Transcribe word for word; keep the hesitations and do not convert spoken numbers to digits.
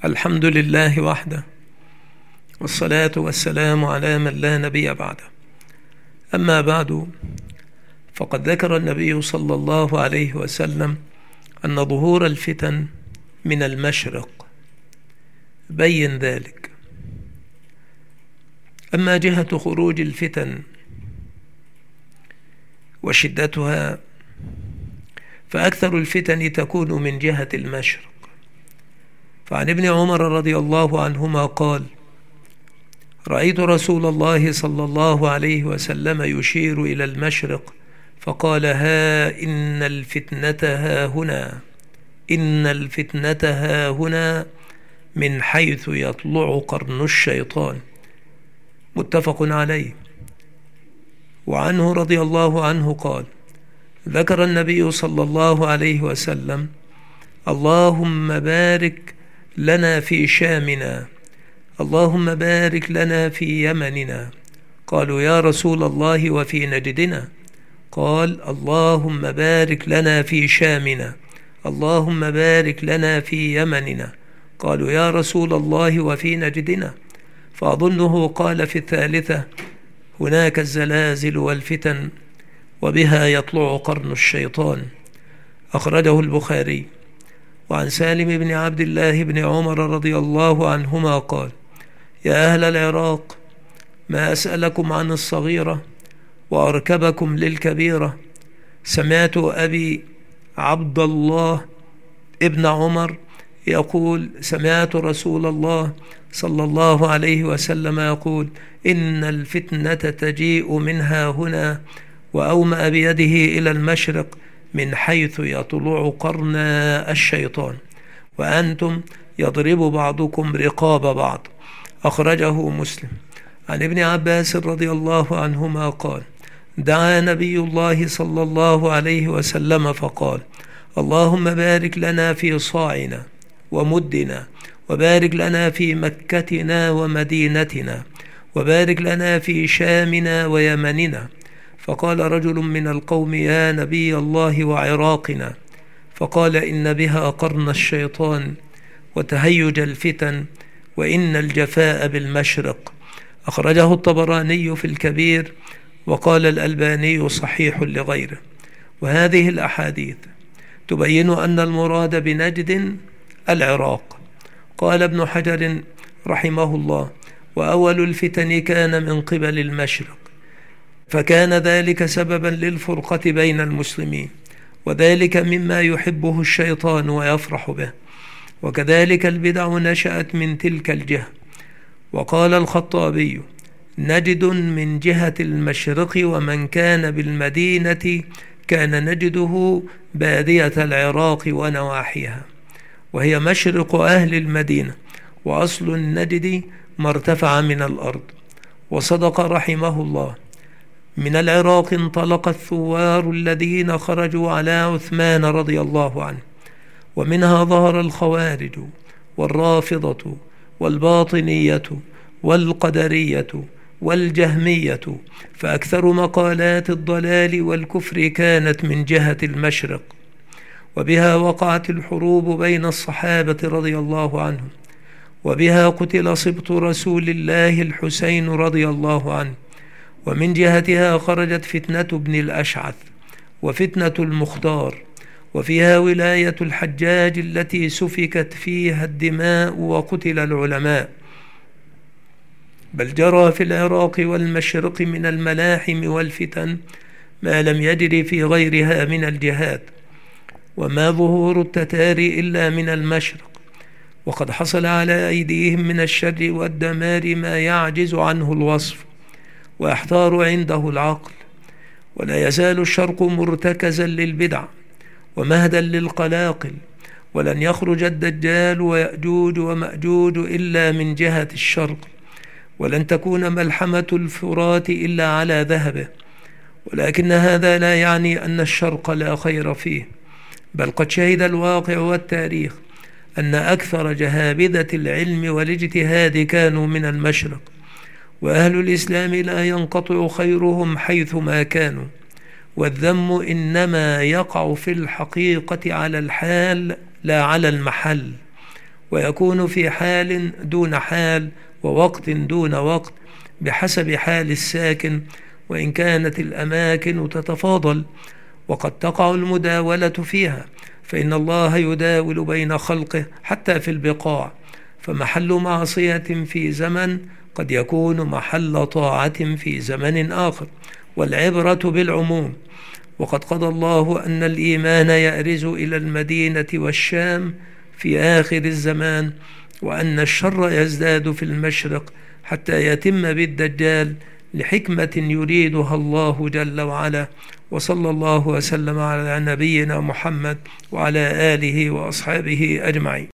الحمد لله وحده، والصلاة والسلام على من لا نبي بعده. أما بعد، فقد ذكر النبي صلى الله عليه وسلم أن ظهور الفتن من المشرق، بين ذلك. أما جهة خروج الفتن وشدتها فأكثر الفتن تكون من جهة المشرق. فعن ابن عمر رضي الله عنهما قال: رأيت رسول الله صلى الله عليه وسلم يشير إلى المشرق فقال: ها إن الفتنة ها هنا، إن الفتنة ها هنا، من حيث يطلع قرن الشيطان. متفق عليه. وعنه رضي الله عنه قال: ذكر النبي صلى الله عليه وسلم: اللهم بارك لنا في شامنا، اللهم بارك لنا في يمننا. قالوا: يا رسول الله وفي نجدنا؟ قال: اللهم بارك لنا في شامنا، اللهم بارك لنا في يمننا. قالوا: يا رسول الله وفي نجدنا؟ فأظنه قال في الثالثة: هناك الزلازل والفتن وبها يطلع قرن الشيطان. أخرجه البخاري. وعن سالم بن عبد الله بن عمر رضي الله عنهما قال: يا أهل العراق، ما أسألكم عن الصغيرة وأركبكم للكبيرة. سمعت أبي عبد الله ابن عمر يقول: سمعت رسول الله صلى الله عليه وسلم يقول: إن الفتنة تجيء منها هنا، وأومأ بيده إلى المشرق من حيث يطلع قرن الشيطان، وأنتم يضرب بعضكم رقاب بعض. أخرجه مسلم. عن ابن عباس رضي الله عنهما قال: دعا نبي الله صلى الله عليه وسلم فقال: اللهم بارك لنا في صاعنا ومدنا، وبارك لنا في مكتنا ومدينتنا، وبارك لنا في شامنا ويمننا. فقال رجل من القوم: يا نبي الله وعراقنا؟ فقال: إن بها قرن الشيطان وتهيج الفتن، وإن الجفاء بالمشرق. أخرجه الطبراني في الكبير، وقال الألباني صحيح لغيره. وهذه الأحاديث تبين أن المراد بنجد العراق. قال ابن حجر رحمه الله: وأول الفتن كان من قبل المشرق، فكان ذلك سببا للفرقة بين المسلمين، وذلك مما يحبه الشيطان ويفرح به. وكذلك البدع نشأت من تلك الجهة. وقال الخطابي: نجد من جهة المشرق، ومن كان بالمدينة كان نجده بادية العراق ونواحيها، وهي مشرق أهل المدينة، وأصل النجد ما ارتفع من الأرض. وصدق رحمه الله: من العراق انطلق الثوار الذين خرجوا على عثمان رضي الله عنه، ومنها ظهر الخوارج والرافضة والباطنية والقدرية والجهمية، فأكثر مقالات الضلال والكفر كانت من جهة المشرق. وبها وقعت الحروب بين الصحابة رضي الله عنهم، وبها قتل سبط رسول الله الحسين رضي الله عنه. ومن جهتها خرجت فتنة ابن الأشعث وفتنة المختار، وفيها ولاية الحجاج التي سفكت فيها الدماء وقتل العلماء. بل جرى في العراق والمشرق من الملاحم والفتن ما لم يجري في غيرها من الجهات، وما ظهور التتار إلا من المشرق. وقد حصل على أيديهم من الشر والدمار ما يعجز عنه الوصف ويحتار عنده العقل. ولا يزال الشرق مرتكزا للبدع ومهدا للقلاقل، ولن يخرج الدجال ويأجوج ومأجوج إلا من جهة الشرق، ولن تكون ملحمة الفرات إلا على ذهبه. ولكن هذا لا يعني أن الشرق لا خير فيه، بل قد شهد الواقع والتاريخ أن أكثر جهابذة العلم والاجتهاد كانوا من المشرق، وأهل الإسلام لا ينقطع خيرهم حيث ما كانوا. والذم إنما يقع في الحقيقة على الحال لا على المحل. ويكون في حال دون حال ووقت دون وقت بحسب حال الساكن، وإن كانت الأماكن تتفاضل، وقد تقع المداولة فيها، فإن الله يداول بين خلقه حتى في البقاع، فمحل معصية في زمن قد يكون محل طاعة في زمن آخر، والعبرة بالعموم. وقد قضى الله أن الإيمان يأرز إلى المدينة والشام في آخر الزمان، وأن الشر يزداد في المشرق حتى يتم بالدجال لحكمة يريدها الله جل وعلا. وصلى الله وسلم على نبينا محمد وعلى آله وأصحابه أجمعين.